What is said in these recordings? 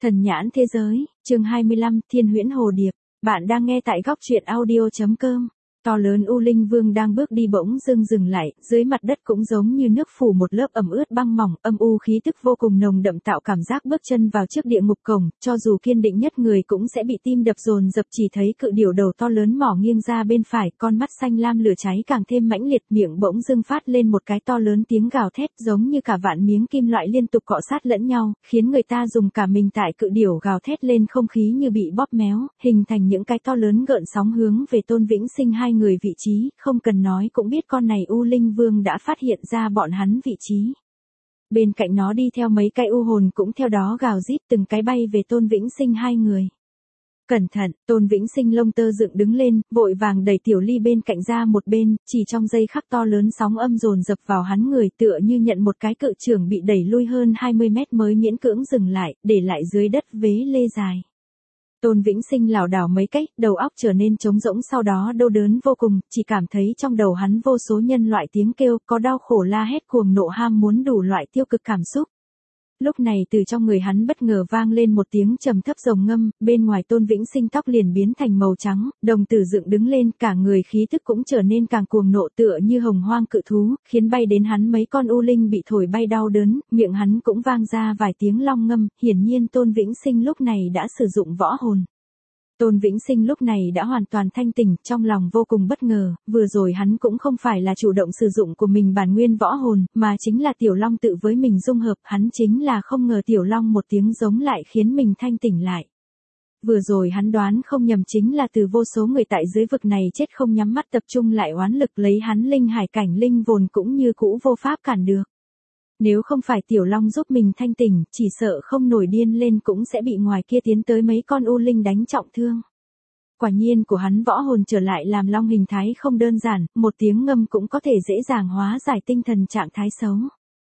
Thần nhãn thế giới, chương 25, Thiên huyễn hồ điệp. Bạn đang nghe tại góc truyện audio.com. To lớn U Linh Vương đang bước đi bỗng dưng dừng lại, dưới mặt đất cũng giống như nước phủ một lớp ẩm ướt băng mỏng, âm u khí tức vô cùng nồng đậm tạo cảm giác bước chân vào trước địa ngục cổng, cho dù kiên định nhất người cũng sẽ bị tim đập dồn dập. Chỉ thấy cự điểu đầu to lớn mỏ nghiêng ra bên phải, con mắt xanh lam lửa cháy càng thêm mãnh liệt, miệng bỗng dưng phát lên một cái to lớn tiếng gào thét, giống như cả vạn miếng kim loại liên tục cọ sát lẫn nhau, khiến người ta dùng cả mình tại cự điểu gào thét lên không khí như bị bóp méo, hình thành những cái to lớn gợn sóng hướng về Tôn Vĩnh Sinh hai người vị trí, không cần nói cũng biết con này U Linh Vương đã phát hiện ra bọn hắn vị trí. Bên cạnh nó đi theo mấy cái u hồn cũng theo đó gào rít từng cái bay về Tôn Vĩnh Sinh hai người. Cẩn thận, Tôn Vĩnh Sinh lông tơ dựng đứng lên, vội vàng đẩy Tiểu Ly bên cạnh ra một bên, chỉ trong giây khắc to lớn sóng âm dồn dập vào hắn người, tựa như nhận một cái cự chưởng bị đẩy lui hơn 20 mét mới miễn cưỡng dừng lại, để lại dưới đất vế lê dài. Tôn Vĩnh Sinh lảo đảo mấy cách, đầu óc trở nên trống rỗng, sau đó đau đớn vô cùng, chỉ cảm thấy trong đầu hắn vô số nhân loại tiếng kêu, có đau khổ la hét cuồng nộ ham muốn đủ loại tiêu cực cảm xúc. Lúc này từ trong người hắn bất ngờ vang lên một tiếng trầm thấp rồng ngâm, bên ngoài Tôn Vĩnh Sinh tóc liền biến thành màu trắng, đồng tử dựng đứng lên, cả người khí tức cũng trở nên càng cuồng nộ tựa như hồng hoang cự thú, khiến bay đến hắn mấy con u linh bị thổi bay đau đớn, miệng hắn cũng vang ra vài tiếng long ngâm, hiển nhiên Tôn Vĩnh Sinh lúc này đã sử dụng võ hồn. Tôn Vĩnh Sinh lúc này đã hoàn toàn thanh tỉnh, trong lòng vô cùng bất ngờ, vừa rồi hắn cũng không phải là chủ động sử dụng của mình bản nguyên võ hồn, mà chính là Tiểu Long tự với mình dung hợp, hắn chính là không ngờ Tiểu Long một tiếng giống lại khiến mình thanh tỉnh lại. Vừa rồi hắn đoán không nhầm chính là từ vô số người tại dưới vực này chết không nhắm mắt tập trung lại oán lực lấy hắn linh hải cảnh linh vồn cũng như cũ vô pháp cản được. Nếu không phải Tiểu Long giúp mình thanh tỉnh, chỉ sợ không nổi điên lên cũng sẽ bị ngoài kia tiến tới mấy con u linh đánh trọng thương. Quả nhiên của hắn võ hồn trở lại làm long hình thái không đơn giản, một tiếng ngâm cũng có thể dễ dàng hóa giải tinh thần trạng thái xấu.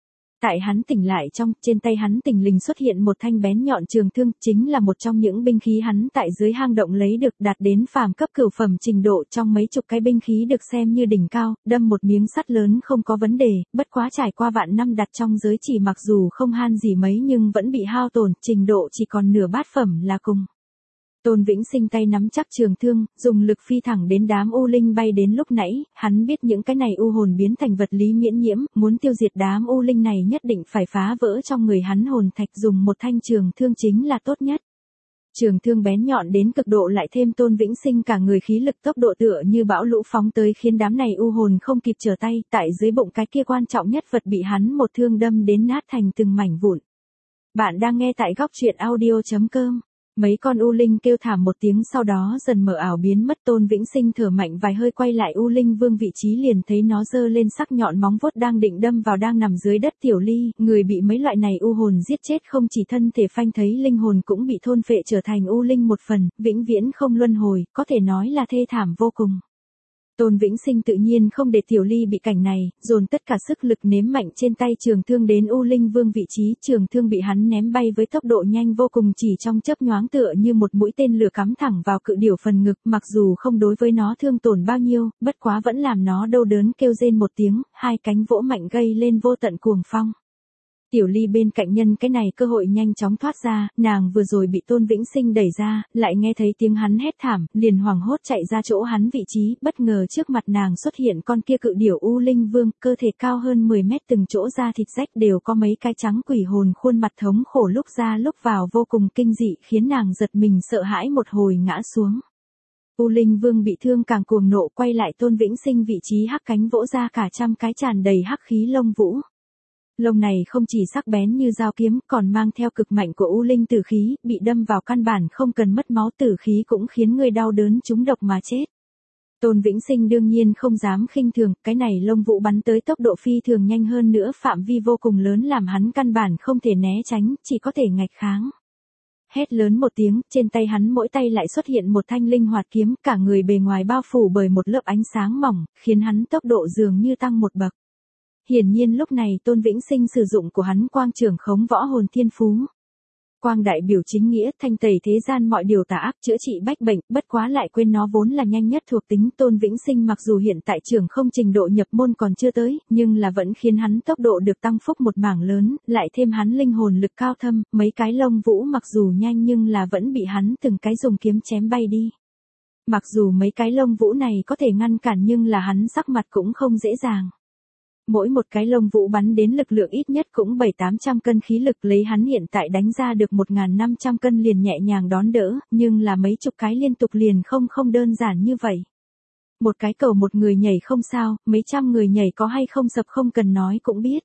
Tại hắn tỉnh lại trên tay hắn thình lình xuất hiện một thanh bén nhọn trường thương, chính là một trong những binh khí hắn tại dưới hang động lấy được, đạt đến phàm cấp cửu phẩm trình độ, trong mấy chục cái binh khí được xem như đỉnh cao, đâm một miếng sắt lớn không có vấn đề, bất quá trải qua vạn năm đặt trong giới chỉ mặc dù không han gì mấy nhưng vẫn bị hao tổn, trình độ chỉ còn nửa bát phẩm là cùng. Tôn Vĩnh Sinh tay nắm chắc trường thương, dùng lực phi thẳng đến đám u linh bay đến lúc nãy, hắn biết những cái này u hồn biến thành vật lý miễn nhiễm, muốn tiêu diệt đám u linh này nhất định phải phá vỡ trong người hắn hồn thạch, dùng một thanh trường thương chính là tốt nhất. Trường thương bén nhọn đến cực độ lại thêm Tôn Vĩnh Sinh cả người khí lực tốc độ tựa như bão lũ phóng tới khiến đám này u hồn không kịp trở tay, tại dưới bụng cái kia quan trọng nhất vật bị hắn một thương đâm đến nát thành từng mảnh vụn. Bạn đang nghe tại góc truyện audio.com. Mấy con u linh kêu thảm một tiếng sau đó dần mờ ảo biến mất. Tôn Vĩnh Sinh thở mạnh vài hơi quay lại U Linh Vương vị trí liền thấy nó giơ lên sắc nhọn móng vuốt đang định đâm vào đang nằm dưới đất Tiểu Ly, người bị mấy loại này u hồn giết chết không chỉ thân thể phanh thấy linh hồn cũng bị thôn phệ trở thành u linh một phần, vĩnh viễn không luân hồi, có thể nói là thê thảm vô cùng. Tôn Vĩnh Sinh tự nhiên không để Tiểu Ly bị cảnh này, dồn tất cả sức lực ném mạnh trên tay trường thương đến U Linh Vương vị trí, trường thương bị hắn ném bay với tốc độ nhanh vô cùng, chỉ trong chớp nhoáng tựa như một mũi tên lửa cắm thẳng vào cự điểu phần ngực, mặc dù không đối với nó thương tổn bao nhiêu, bất quá vẫn làm nó đau đớn kêu rên một tiếng, hai cánh vỗ mạnh gây lên vô tận cuồng phong. Tiểu Ly bên cạnh nhân cái này cơ hội nhanh chóng thoát ra, nàng vừa rồi bị Tôn Vĩnh Sinh đẩy ra, lại nghe thấy tiếng hắn hét thảm, liền hoảng hốt chạy ra chỗ hắn vị trí, bất ngờ trước mặt nàng xuất hiện con kia cự điểu U Linh Vương, cơ thể cao hơn 10 mét, từng chỗ da thịt rách đều có mấy cái trắng quỷ hồn, khuôn mặt thống khổ lúc ra lúc vào vô cùng kinh dị, khiến nàng giật mình sợ hãi một hồi ngã xuống. U Linh Vương bị thương càng cuồng nộ quay lại Tôn Vĩnh Sinh vị trí, hắc cánh vỗ ra cả trăm cái tràn đầy hắc khí lông vũ. Lông này không chỉ sắc bén như dao kiếm, còn mang theo cực mạnh của u linh tử khí, bị đâm vào căn bản không cần mất máu, tử khí cũng khiến người đau đớn trúng độc mà chết. Tôn Vĩnh Sinh đương nhiên không dám khinh thường, cái này lông vũ bắn tới tốc độ phi thường nhanh hơn nữa, phạm vi vô cùng lớn làm hắn căn bản không thể né tránh, chỉ có thể nghịch kháng. Hét lớn một tiếng, trên tay hắn mỗi tay lại xuất hiện một thanh linh hoạt kiếm, cả người bề ngoài bao phủ bởi một lớp ánh sáng mỏng, khiến hắn tốc độ dường như tăng một bậc. Hiển nhiên lúc này Tôn Vĩnh Sinh sử dụng của hắn quang trường khống võ hồn thiên phú. Quang đại biểu chính nghĩa, thanh tẩy thế gian mọi điều tà ác, chữa trị bách bệnh, bất quá lại quên nó vốn là nhanh nhất thuộc tính. Tôn Vĩnh Sinh mặc dù hiện tại trưởng không trình độ nhập môn còn chưa tới, nhưng là vẫn khiến hắn tốc độ được tăng phúc một mảng lớn, lại thêm hắn linh hồn lực cao thâm, mấy cái lông vũ mặc dù nhanh nhưng là vẫn bị hắn từng cái dùng kiếm chém bay đi. Mặc dù mấy cái lông vũ này có thể ngăn cản nhưng là hắn sắc mặt cũng không dễ dàng. Mỗi một cái lông vũ bắn đến lực lượng ít nhất cũng 700-800 cân khí lực, lấy hắn hiện tại đánh ra được 1.500 cân liền nhẹ nhàng đón đỡ, nhưng là mấy chục cái liên tục liền không đơn giản như vậy. Một cái cầu một người nhảy không sao, mấy trăm người nhảy có hay không sập không cần nói cũng biết.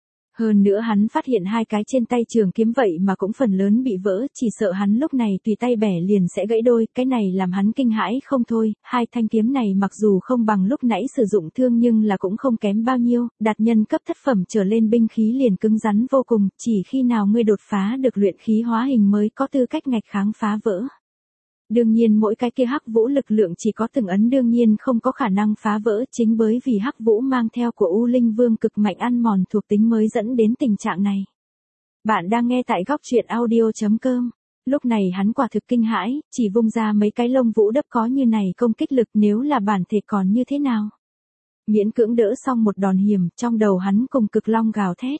Hơn nữa hắn phát hiện hai cái trên tay trường kiếm vậy mà cũng phần lớn bị vỡ, chỉ sợ hắn lúc này tùy tay bẻ liền sẽ gãy đôi, cái này làm hắn kinh hãi không thôi. Hai thanh kiếm này mặc dù không bằng lúc nãy sử dụng thương nhưng là cũng không kém bao nhiêu, đạt nhân cấp thất phẩm trở lên binh khí liền cứng rắn vô cùng, chỉ khi nào ngươi đột phá được luyện khí hóa hình mới có tư cách ngạch kháng phá vỡ. Đương nhiên mỗi cái kia hắc vũ lực lượng chỉ có từng ấn đương nhiên không có khả năng phá vỡ, chính bởi vì hắc vũ mang theo của U Linh Vương cực mạnh ăn mòn thuộc tính mới dẫn đến tình trạng này. Bạn đang nghe tại góc truyện audio.com. Lúc này hắn quả thực kinh hãi, chỉ vung ra mấy cái lông vũ đấp có như này công kích lực nếu là bản thể còn như thế nào. Miễn cưỡng đỡ xong một đòn hiểm, trong đầu hắn cùng cực long gào thét.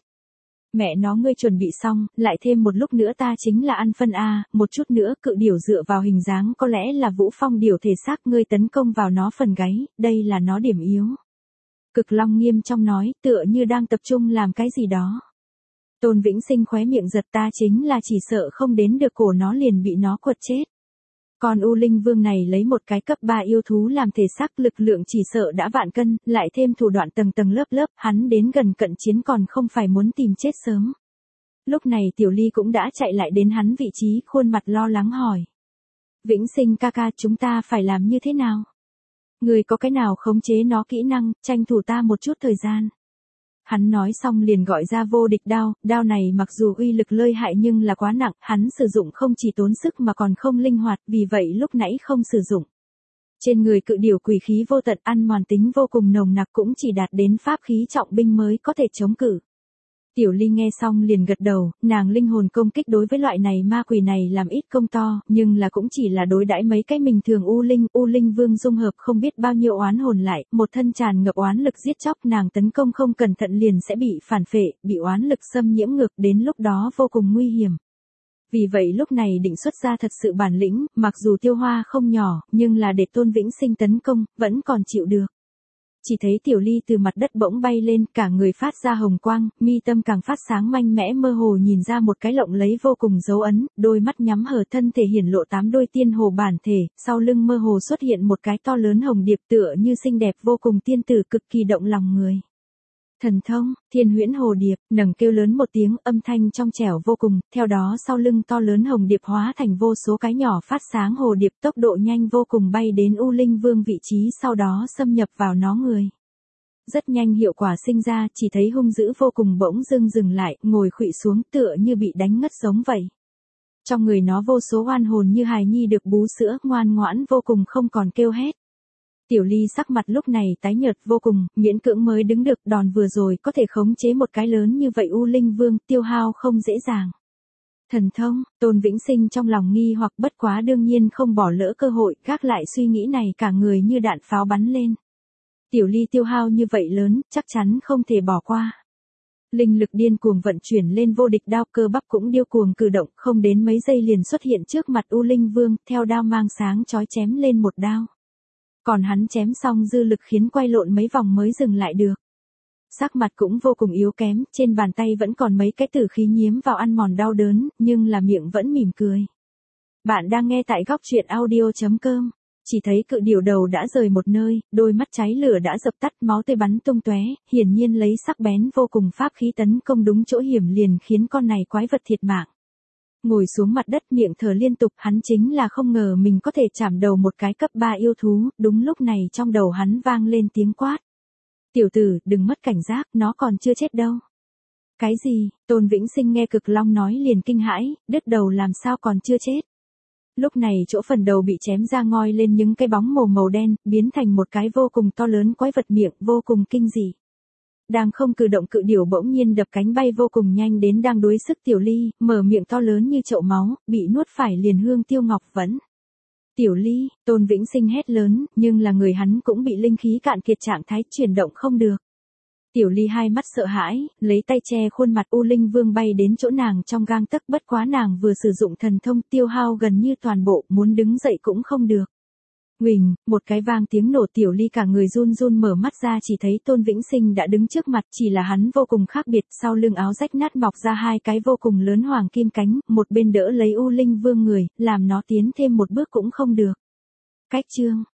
Mẹ nó ngươi chuẩn bị xong, lại thêm một lúc nữa ta chính là ăn phân A, một chút nữa cự điểu dựa vào hình dáng có lẽ là Vũ Phong điểu thể xác, ngươi tấn công vào nó phần gáy, đây là nó điểm yếu. Cực Long nghiêm trong nói, tựa như đang tập trung làm cái gì đó. Tôn Vĩnh Sinh khóe miệng giật, ta chính là chỉ sợ không đến được cổ nó liền bị nó quật chết. Còn U Linh Vương này lấy một cái cấp 3 yêu thú làm thể xác, lực lượng chỉ sợ đã vạn cân, lại thêm thủ đoạn tầng tầng lớp lớp, hắn đến gần cận chiến còn không phải muốn tìm chết sớm. Lúc này Tiểu Ly cũng đã chạy lại đến hắn vị trí, khuôn mặt lo lắng hỏi. Vĩnh Sinh ca ca, chúng ta phải làm như thế nào? Người có cái nào khống chế nó kỹ năng, tranh thủ ta một chút thời gian. Hắn nói xong liền gọi ra vô địch đao, đao này mặc dù uy lực lợi hại nhưng là quá nặng, hắn sử dụng không chỉ tốn sức mà còn không linh hoạt, vì vậy lúc nãy không sử dụng. Trên người cự điểu quỷ khí vô tận ăn mòn tính vô cùng nồng nặc, cũng chỉ đạt đến pháp khí trọng binh mới có thể chống cự. Tiểu Ly nghe xong liền gật đầu, nàng linh hồn công kích đối với loại này ma quỷ này làm ít công to, nhưng là cũng chỉ là đối đãi mấy cái mình thường U Linh Vương dung hợp không biết bao nhiêu oán hồn lại, một thân tràn ngập oán lực giết chóc, nàng tấn công không cẩn thận liền sẽ bị phản phệ, bị oán lực xâm nhiễm ngược, đến lúc đó vô cùng nguy hiểm. Vì vậy lúc này định xuất ra thật sự bản lĩnh, mặc dù tiêu hoa không nhỏ, nhưng là để Tôn Vĩnh Sinh tấn công, vẫn còn chịu được. Chỉ thấy Tiểu Ly từ mặt đất bỗng bay lên, cả người phát ra hồng quang, mi tâm càng phát sáng mạnh mẽ, mơ hồ nhìn ra một cái lộng lấy vô cùng dấu ấn, đôi mắt nhắm hờ, thân thể hiển lộ 8 đôi tiên hồ bản thể, sau lưng mơ hồ xuất hiện một cái to lớn hồng điệp tựa như xinh đẹp vô cùng tiên tử, cực kỳ động lòng người. Thần thông, Thiên Huyễn Hồ Điệp, nấng kêu lớn một tiếng, âm thanh trong trẻo vô cùng, theo đó sau lưng to lớn hồng điệp hóa thành vô số cái nhỏ phát sáng hồ điệp, tốc độ nhanh vô cùng bay đến U Linh Vương vị trí, sau đó xâm nhập vào nó người. Rất nhanh hiệu quả sinh ra, chỉ thấy hung dữ vô cùng bỗng dưng dừng lại, ngồi khuỵu xuống tựa như bị đánh ngất giống vậy. Trong người nó vô số oan hồn như hài nhi được bú sữa, ngoan ngoãn vô cùng không còn kêu hét. Tiểu Ly sắc mặt lúc này tái nhợt vô cùng, miễn cưỡng mới đứng được, đòn vừa rồi có thể khống chế một cái lớn như vậy U Linh Vương, tiêu hao không dễ dàng. Thần thông, Tôn Vĩnh Sinh trong lòng nghi hoặc, bất quá đương nhiên không bỏ lỡ cơ hội, gác lại suy nghĩ này, cả người như đạn pháo bắn lên. Tiểu Ly tiêu hao như vậy lớn, chắc chắn không thể bỏ qua. Linh lực điên cuồng vận chuyển lên vô địch đao, cơ bắp cũng điêu cuồng cử động, không đến mấy giây liền xuất hiện trước mặt U Linh Vương, theo đao mang sáng chói chém lên một đao. Còn hắn chém xong dư lực khiến quay lộn mấy vòng mới dừng lại được. Sắc mặt cũng vô cùng yếu kém, trên bàn tay vẫn còn mấy cái tử khí nhiễm vào ăn mòn đau đớn, nhưng là miệng vẫn mỉm cười. Bạn đang nghe tại góc truyện audio.com. Chỉ thấy cự điểu đầu đã rời một nơi, đôi mắt cháy lửa đã dập tắt, máu tươi bắn tung tóe, hiển nhiên lấy sắc bén vô cùng pháp khí tấn công đúng chỗ hiểm liền khiến con này quái vật thiệt mạng. Ngồi xuống mặt đất miệng thở liên tục, hắn chính là không ngờ mình có thể chạm đầu một cái cấp 3 yêu thú, đúng lúc này trong đầu hắn vang lên tiếng quát. Tiểu tử, đừng mất cảnh giác, nó còn chưa chết đâu. Cái gì? Tôn Vĩnh Sinh nghe Cực Long nói liền kinh hãi, đứt đầu làm sao còn chưa chết. Lúc này chỗ phần đầu bị chém ra ngoi lên những cái bóng màu đen, biến thành một cái vô cùng to lớn quái vật, miệng vô cùng kinh dị. đang không cử động cự điểu bỗng nhiên đập cánh bay vô cùng nhanh đến đang đuối sức Tiểu Ly, mở miệng to lớn như chậu máu, bị nuốt phải liền Hương Tiêu Ngọc vẫn. Tiểu Ly, Tôn Vĩnh Sinh hét lớn, nhưng là người hắn cũng bị linh khí cạn kiệt trạng thái chuyển động không được. Tiểu Ly hai mắt sợ hãi, lấy tay che khuôn mặt U Linh Vương bay đến chỗ nàng trong gang tấc, bất quá nàng vừa sử dụng thần thông tiêu hao gần như toàn bộ, muốn đứng dậy cũng không được. Huỳnh, một cái vang tiếng nổ, Tiểu Ly cả người run run mở mắt ra, chỉ thấy Tôn Vĩnh Sinh đã đứng trước mặt, chỉ là hắn vô cùng khác biệt, sau lưng áo rách nát mọc ra hai cái vô cùng lớn hoàng kim cánh, một bên đỡ lấy U Linh Vương người, làm nó tiến thêm một bước cũng không được. Cách chương